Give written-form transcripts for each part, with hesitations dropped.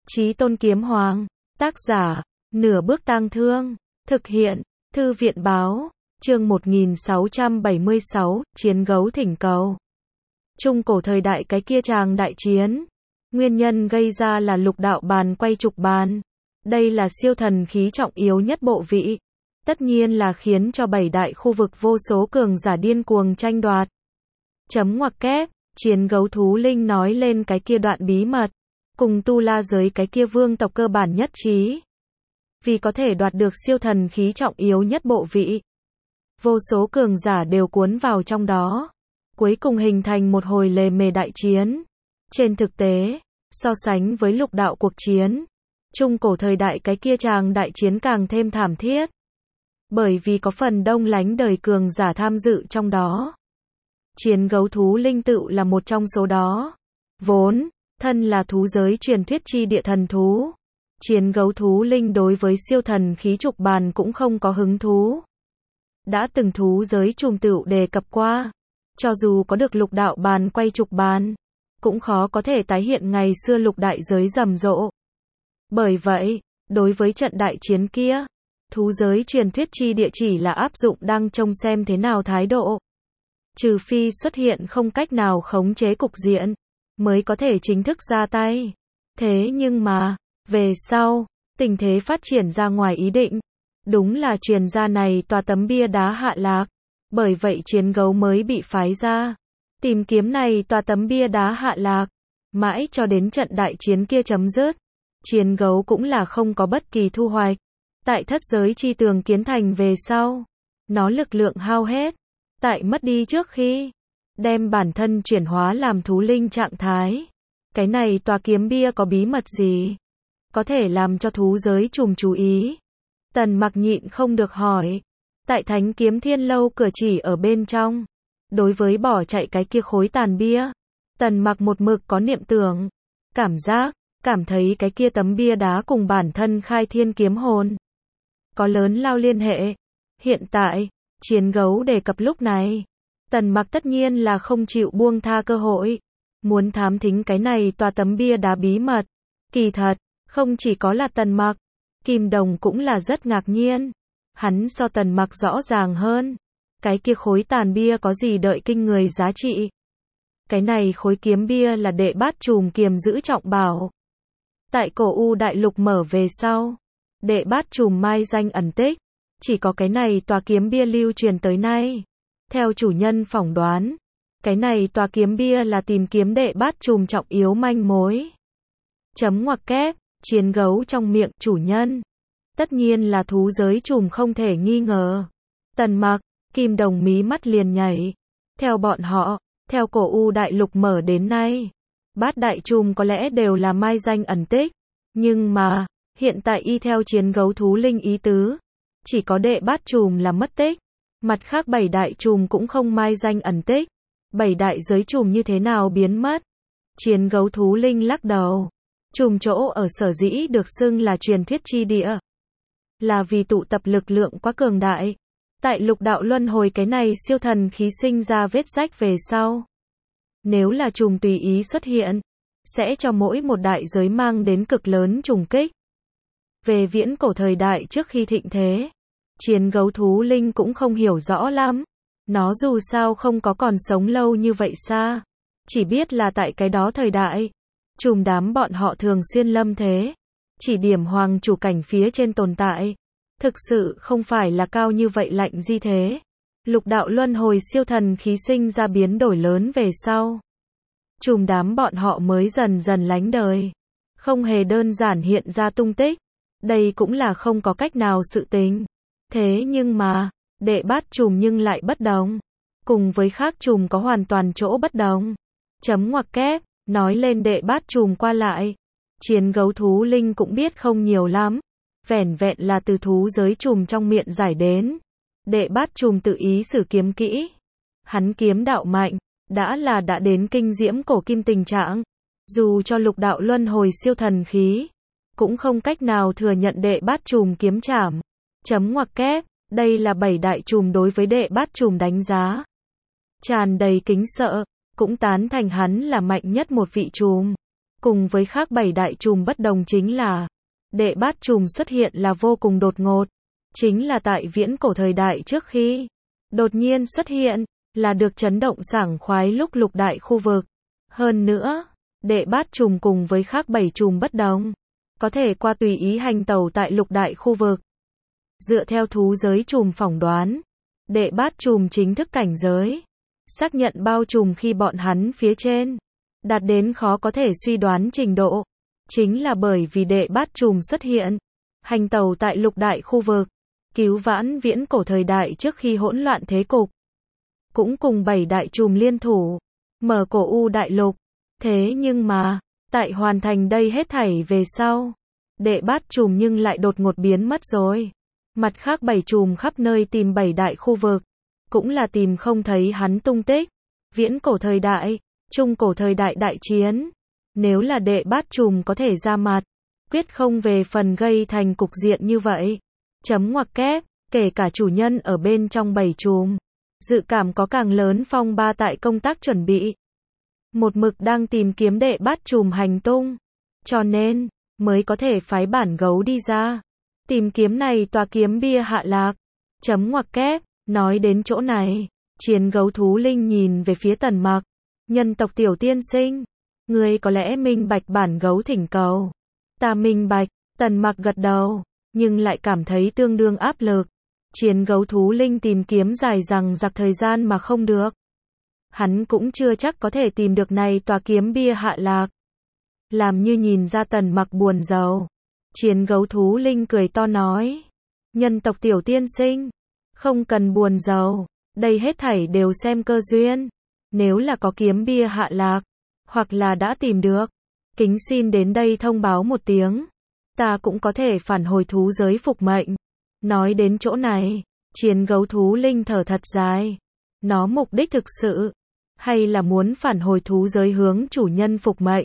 Chí Tôn Kiếm Hoàng. Tác giả, Nửa Bước Tang Thương. Thực hiện, Thư viện Báo. Chương 1676, Chiến Gấu Thỉnh Cầu. Trung cổ thời đại cái kia tràng đại chiến. Nguyên nhân gây ra là lục đạo bàn quay trục bàn. Đây là siêu thần khí trọng yếu nhất bộ vị. Tất nhiên là khiến cho bảy đại khu vực vô số cường giả điên cuồng tranh đoạt. Chấm ngoặc kép, Chiến Gấu Thú Linh nói lên cái kia đoạn bí mật. Cùng tu la giới cái kia vương tộc cơ bản nhất trí. Vì có thể đoạt được siêu thần khí trọng yếu nhất bộ vị. Vô số cường giả đều cuốn vào trong đó. Cuối cùng hình thành một hồi lề mề đại chiến. Trên thực tế, so sánh với lục đạo cuộc chiến, trung cổ thời đại cái kia tràng đại chiến càng thêm thảm thiết. Bởi vì có phần đông lánh đời cường giả tham dự trong đó. Chiến Gấu Thú Linh tự là một trong số đó. Vốn, thân là thú giới truyền thuyết chi địa thần thú. Chiến Gấu Thú Linh đối với siêu thần khí trục bàn cũng không có hứng thú. Đã từng thú giới trùm tựu đề cập qua. Cho dù có được lục đạo bàn quay trục bàn, cũng khó có thể tái hiện ngày xưa lục đại giới rầm rộ. Bởi vậy, đối với trận đại chiến kia, thú giới truyền thuyết chi địa chỉ là áp dụng đang trông xem thế nào thái độ. Trừ phi xuất hiện không cách nào khống chế cục diện, mới có thể chính thức ra tay. Thế nhưng mà, về sau, tình thế phát triển ra ngoài ý định. Đúng là truyền ra này tòa tấm bia đá hạ lạc. Bởi vậy Chiến Gấu mới bị phái ra. Tìm kiếm này tòa tấm bia đá hạ lạc. Mãi cho đến trận đại chiến kia chấm dứt. Chiến Gấu cũng là không có bất kỳ thu hoạch. Tại thất giới chi tường kiến thành về sau. Nó lực lượng hao hết. Tại mất đi trước khi đem bản thân chuyển hóa làm thú linh trạng thái. Cái này tòa kiếm bia có bí mật gì? Có thể làm cho thú giới trùm chú ý. Tần Mặc nhịn không được hỏi. Tại Thánh Kiếm Thiên Lâu cửa chỉ ở bên trong. Đối với bỏ chạy cái kia khối tàn bia. Tần Mặc một mực có niệm tưởng. Cảm thấy cái kia tấm bia đá cùng bản thân khai thiên kiếm hồn. Có lớn lao liên hệ. Hiện tại, Chiến Gấu đề cập lúc này. Tần Mặc tất nhiên là không chịu buông tha cơ hội. Muốn thám thính cái này tòa tấm bia đá bí mật. Kỳ thật, không chỉ có là Tần Mặc. Kim Đồng cũng là rất ngạc nhiên. Hắn so Tần Mặc rõ ràng hơn. Cái kia khối tàn bia có gì đợi kinh người giá trị. Cái này khối kiếm bia là đệ bát trùm kiềm giữ trọng bảo. Tại cổ U đại lục mở về sau. Đệ bát trùm mai danh ẩn tích. Chỉ có cái này tòa kiếm bia lưu truyền tới nay. Theo chủ nhân phỏng đoán. Cái này tòa kiếm bia là tìm kiếm đệ bát trùm trọng yếu manh mối. Chấm ngoặc kép, Chiến Gấu trong miệng chủ nhân. Tất nhiên là thú giới trùm không thể nghi ngờ. Tần Mặc, Kim Đồng mí mắt liền nhảy. Theo bọn họ, theo cổ U đại lục mở đến nay. Bát đại trùm có lẽ đều là mai danh ẩn tích. Nhưng mà, hiện tại y theo Chiến Gấu Thú Linh ý tứ. Chỉ có đệ bát trùm là mất tích. Mặt khác bảy đại trùm cũng không mai danh ẩn tích. Bảy đại giới trùm như thế nào biến mất? Chiến Gấu Thú Linh lắc đầu. Trùm chỗ ở sở dĩ được xưng là truyền thuyết chi địa. Là vì tụ tập lực lượng quá cường đại. Tại lục đạo luân hồi cái này siêu thần khí sinh ra vết rách về sau. Nếu là trùm tùy ý xuất hiện, sẽ cho mỗi một đại giới mang đến cực lớn trùng kích. Về viễn cổ thời đại trước khi thịnh thế, Chiến Gấu Thú Linh cũng không hiểu rõ lắm. Nó dù sao không có còn sống lâu như vậy xa. Chỉ biết là tại cái đó thời đại, trùm đám bọn họ thường xuyên lâm thế. Chỉ điểm hoàng chủ cảnh phía trên tồn tại. Thực sự không phải là cao như vậy lạnh di thế. Lục đạo luân hồi siêu thần khí sinh ra biến đổi lớn về sau. Trùm đám bọn họ mới dần dần lánh đời. Không hề đơn giản hiện ra tung tích. Đây cũng là không có cách nào sự tình. Thế nhưng mà, đệ bát trùm nhưng lại bất đồng. Cùng với khác trùm có hoàn toàn chỗ bất đồng. Chấm ngoặc kép, nói lên đệ bát trùm qua lại. Chiến Gấu Thú Linh cũng biết không nhiều lắm. Vẻn vẹn là từ thú giới trùm trong miệng giải đến. Đệ bát trùm tự ý sử kiếm kỹ. Hắn kiếm đạo mạnh, đã đến kinh diễm cổ kim tình trạng. Dù cho lục đạo luân hồi siêu thần khí, cũng không cách nào thừa nhận đệ bát trùm kiếm trảm. Chấm ngoặc kép, đây là bảy đại trùm đối với đệ bát trùm đánh giá. Tràn đầy kính sợ, cũng tán thành hắn là mạnh nhất một vị trùm. Cùng với khác 7 đại trùm bất đồng chính là, đệ bát trùm xuất hiện là vô cùng đột ngột. Chính là tại viễn cổ thời đại trước khi đột nhiên xuất hiện, là được chấn động sảng khoái lúc lục đại khu vực. Hơn nữa, đệ bát trùm cùng với khác 7 trùm bất đồng, có thể qua tùy ý hành tẩu tại lục đại khu vực. Dựa theo thú giới trùm phỏng đoán, đệ bát trùm chính thức cảnh giới, xác nhận bao trùm khi bọn hắn phía trên, đạt đến khó có thể suy đoán trình độ. Chính là bởi vì đệ bát trùm xuất hiện, hành tẩu tại lục đại khu vực, cứu vãn viễn cổ thời đại trước khi hỗn loạn thế cục. Cũng cùng 7 đại trùm liên thủ, mở cổ u đại lục. Thế nhưng mà, tại hoàn thành đây hết thảy về sau, đệ bát trùm nhưng lại đột ngột biến mất rồi. Mặt khác 7 trùm khắp nơi tìm 7 đại khu vực, cũng là tìm không thấy hắn tung tích. Viễn cổ thời đại, trung cổ thời đại đại chiến, nếu là đệ bát trùm có thể ra mặt, quyết không về phần gây thành cục diện như vậy. Chấm ngoặc kép, kể cả chủ nhân ở bên trong 7 trùm, dự cảm có càng lớn phong ba tại công tác chuẩn bị. Một mực đang tìm kiếm đệ bát trùm hành tung, cho nên, mới có thể phái bản gấu đi ra. Tìm kiếm này tòa kiếm bia hạ lạc. Chấm ngoặc kép, nói đến chỗ này, chiến gấu thú linh nhìn về phía Tần Mặc. Nhân tộc tiểu tiên sinh, ngươi có lẽ minh bạch bản gấu thỉnh cầu. Ta minh bạch, Tần Mặc gật đầu, nhưng lại cảm thấy tương đương áp lực. Chiến gấu thú linh tìm kiếm dài dằng dặc thời gian mà không được. Hắn cũng chưa chắc có thể tìm được này tòa kiếm bia hạ lạc. Làm như nhìn ra Tần Mặc buồn rầu. Chiến gấu thú linh cười to nói. Nhân tộc tiểu tiên sinh, không cần buồn rầu, đây hết thảy đều xem cơ duyên. Nếu là có kiếm bia hạ lạc, hoặc là đã tìm được, kính xin đến đây thông báo một tiếng. Ta cũng có thể phản hồi thú giới phục mệnh. Nói đến chỗ này, chiến gấu thú linh thở thật dài. Nó mục đích thực sự, hay là muốn phản hồi thú giới hướng chủ nhân phục mệnh.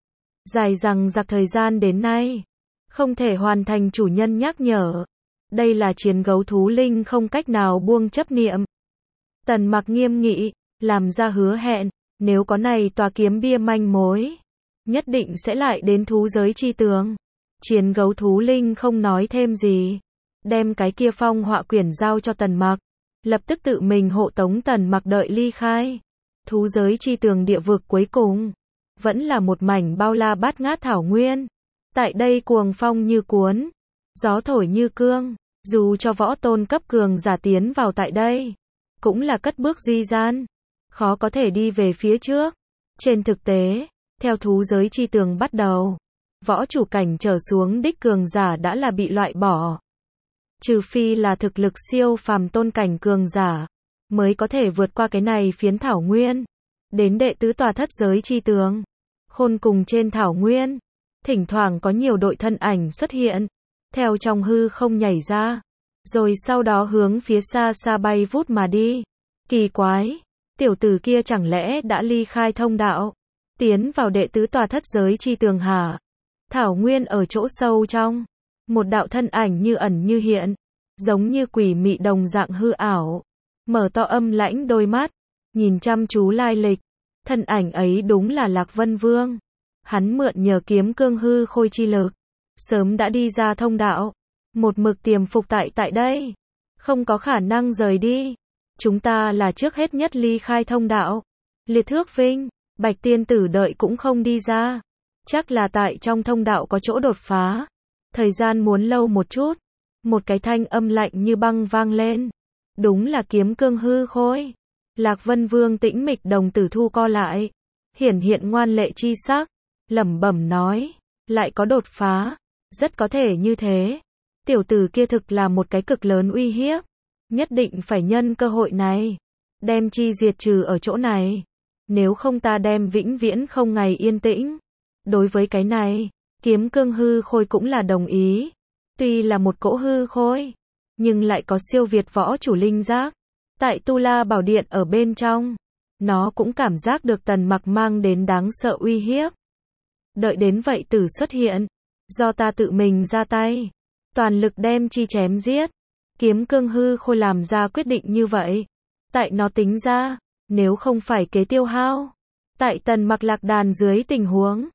Dài dằng dặc thời gian đến nay, không thể hoàn thành chủ nhân nhắc nhở. Đây là chiến gấu thú linh không cách nào buông chấp niệm. Tần Mặc nghiêm nghị, làm ra hứa hẹn, nếu có này tòa kiếm bia manh mối, nhất định sẽ lại đến thú giới chi tường. Chiến gấu thú linh không nói thêm gì, đem cái kia phong họa quyển giao cho Tần Mặc, lập tức tự mình hộ tống Tần Mặc đợi ly khai. Thú giới chi tường địa vực cuối cùng, vẫn là một mảnh bao la bát ngát thảo nguyên. Tại đây cuồng phong như cuốn, gió thổi như cương, dù cho võ tôn cấp cường giả tiến vào tại đây, cũng là cất bước duy gian, khó có thể đi về phía trước. Trên thực tế, theo thú giới chi tường bắt đầu, võ chủ cảnh trở xuống đích cường giả đã là bị loại bỏ. Trừ phi là thực lực siêu phàm tôn cảnh cường giả, mới có thể vượt qua cái này phiến thảo nguyên, đến đệ tứ tòa thất giới chi tường. Khôn cùng trên thảo nguyên, thỉnh thoảng có nhiều đội thân ảnh xuất hiện, theo trong hư không nhảy ra, rồi sau đó hướng phía xa xa bay vút mà đi. Kỳ quái, tiểu tử kia chẳng lẽ đã ly khai thông đạo, tiến vào đệ tứ tòa thất giới chi tường hả? Thảo nguyên ở chỗ sâu trong, một đạo thân ảnh như ẩn như hiện, giống như quỷ mị đồng dạng hư ảo, mở to âm lãnh đôi mắt, nhìn chăm chú lai lịch. Thân ảnh ấy đúng là Lạc Vân Vương. Hắn mượn nhờ kiếm cương hư khôi chi lực, sớm đã đi ra thông đạo, một mực tiềm phục tại đây, không có khả năng rời đi. Chúng ta là trước hết nhất ly khai thông đạo. Liệt Thước Vinh, Bạch Tiên Tử đợi cũng không đi ra, chắc là tại trong thông đạo có chỗ đột phá. Thời gian muốn lâu một chút. Một cái thanh âm lạnh như băng vang lên. Đúng là kiếm cương hư khôi. Lạc Vân Vương tĩnh mịch đồng tử thu co lại, hiển hiện ngoan lệ chi sắc, lẩm bẩm nói, lại có đột phá, rất có thể như thế. Tiểu tử kia thực là một cái cực lớn uy hiếp, nhất định phải nhân cơ hội này, đem chi diệt trừ ở chỗ này, nếu không ta đem vĩnh viễn không ngày yên tĩnh. Đối với cái này, kiếm cương hư khôi cũng là đồng ý, tuy là một cỗ hư khôi, nhưng lại có siêu việt võ chủ linh giác. Tại Tu La Bảo Điện ở bên trong, nó cũng cảm giác được Tần Mặc mang đến đáng sợ uy hiếp. Đợi đến vậy tử xuất hiện, do ta tự mình ra tay, toàn lực đem chi chém giết. Kiếm cương hư khôi làm ra quyết định như vậy. Tại nó tính ra, nếu không phải kế tiêu hao, tại Tần Mặc lạc đàn dưới tình huống,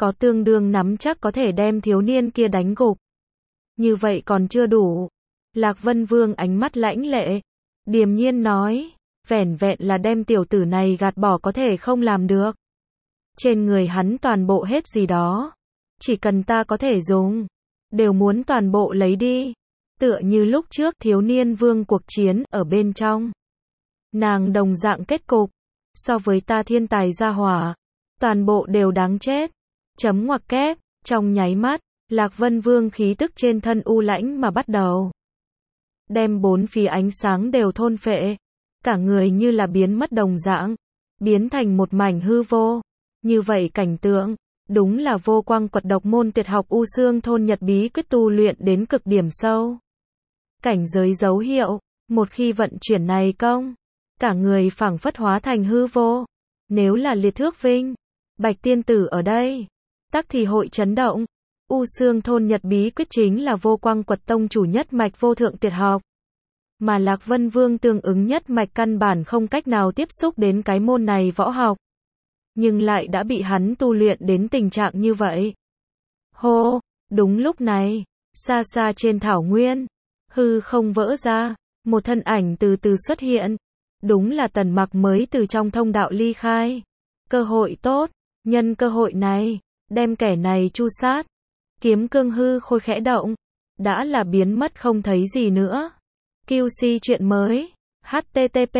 có tương đương nắm chắc có thể đem thiếu niên kia đánh gục. Như vậy còn chưa đủ. Lạc Vân Vương ánh mắt lãnh lệ, điềm nhiên nói, vẻn vẹn là đem tiểu tử này gạt bỏ có thể không làm được. Trên người hắn toàn bộ hết gì đó, chỉ cần ta có thể dùng, đều muốn toàn bộ lấy đi. Tựa như lúc trước thiếu niên vương cuộc chiến ở bên trong. Nàng đồng dạng kết cục, so với ta thiên tài gia hỏa, toàn bộ đều đáng chết. Chấm ngoặc kép, trong nháy mắt, Lạc Vân Vương khí tức trên thân u lãnh mà bắt đầu. Đem bốn phía ánh sáng đều thôn phệ, cả người như là biến mất đồng dạng, biến thành một mảnh hư vô. Như vậy cảnh tượng, đúng là vô quang quật độc môn tuyệt học U Xương Thôn Nhật bí quyết tu luyện đến cực điểm sâu. Cảnh giới dấu hiệu, một khi vận chuyển này công, cả người phảng phất hóa thành hư vô. Nếu là Liệt Thước Vinh, Bạch Tiên Tử ở đây, tắc thì hội chấn động. U Xương Thôn Nhật bí quyết chính là vô quang quật tông chủ nhất mạch vô thượng tuyệt học. Mà Lạc Vân Vương tương ứng nhất mạch căn bản không cách nào tiếp xúc đến cái môn này võ học. Nhưng lại đã bị hắn tu luyện đến tình trạng như vậy. Hô, đúng lúc này, xa xa trên thảo nguyên, hư không vỡ ra, một thân ảnh từ từ xuất hiện. Đúng là Tần Mặc mới từ trong thông đạo ly khai. Cơ hội tốt, nhân cơ hội này, đem kẻ này chu sát. Kiếm cương hư khôi khẽ động, đã là biến mất không thấy gì nữa. QC chuyện mới, http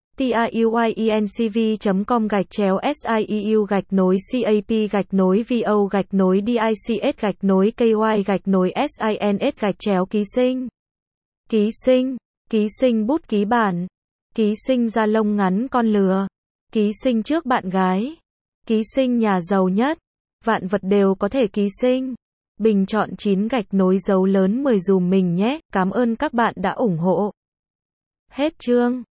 tiuyencv.com/siep-vo-dics-ky-sins ký sinh bút ký bản, ký sinh da lông ngắn con lừa, ký sinh trước bạn gái, ký sinh nhà giàu nhất, vạn vật đều có thể ký sinh. Bình chọn 9 dấu lớn 10 dùm mình nhé, cảm ơn các bạn đã ủng hộ. Hết chương.